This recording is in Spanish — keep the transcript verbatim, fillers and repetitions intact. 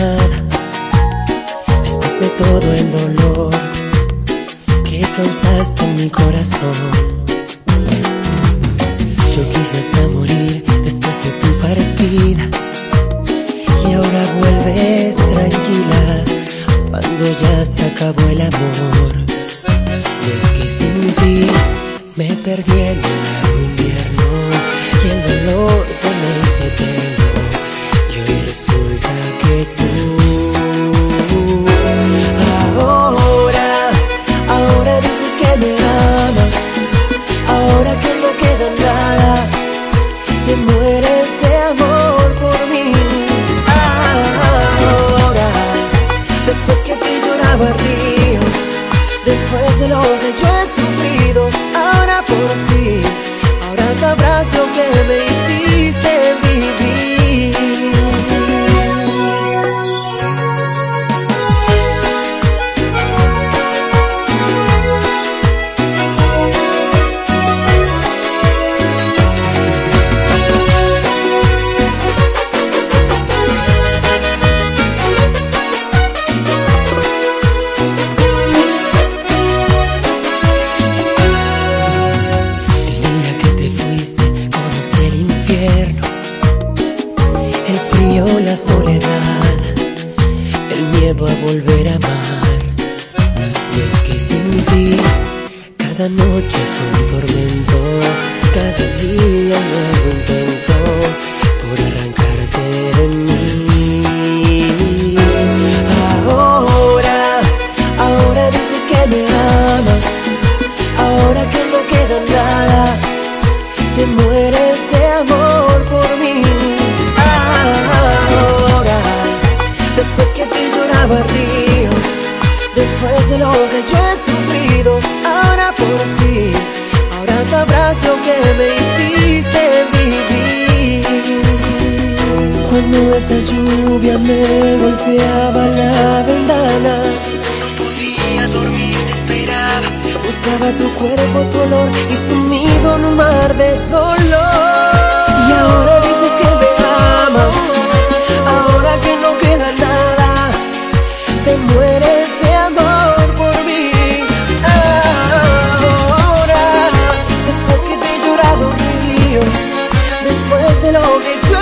nada, después de todo el dolor que causaste en mi corazón. Yo quise hasta morir después de tu partida, y ahora vuelves tranquila cuando ya se acabó el amor. Y es que sin ti me perdí en el largo invierno y el dolor se me hizo eterno. Y hoy resulta que tú Ahora, ahora dices que me amas, ahora que no queda nada, te mueres de amor por mí. Ahora, después que te lloraba ríos, después de lo que yo he sufrido, ahora por fin, ahora sabrás lo que me hiciste vivir. El frío, la soledad, el miedo a volver a amar. Y es que sin ti cada noche fue un tormento, cada día un nuevo intento por arrancarte de mí. Ahora, ahora dices que me amas, ahora que no queda nada, te mueres de amor por mí. Ahora, después que te lloraba ríos, después de lo que yo he sufrido, ahora por fin, ahora sabrás lo que me hiciste vivir. Cuando esa lluvia me golpeaba la ventana, no podía dormir, te esperaba, buscaba tu cuerpo, tu olor, y sumido en un mar de dolor. Y ahora dices que me amas, ahora que no queda nada, te mueres de amor por mí. Ahora, después que te he llorado ríos, después de lo que yo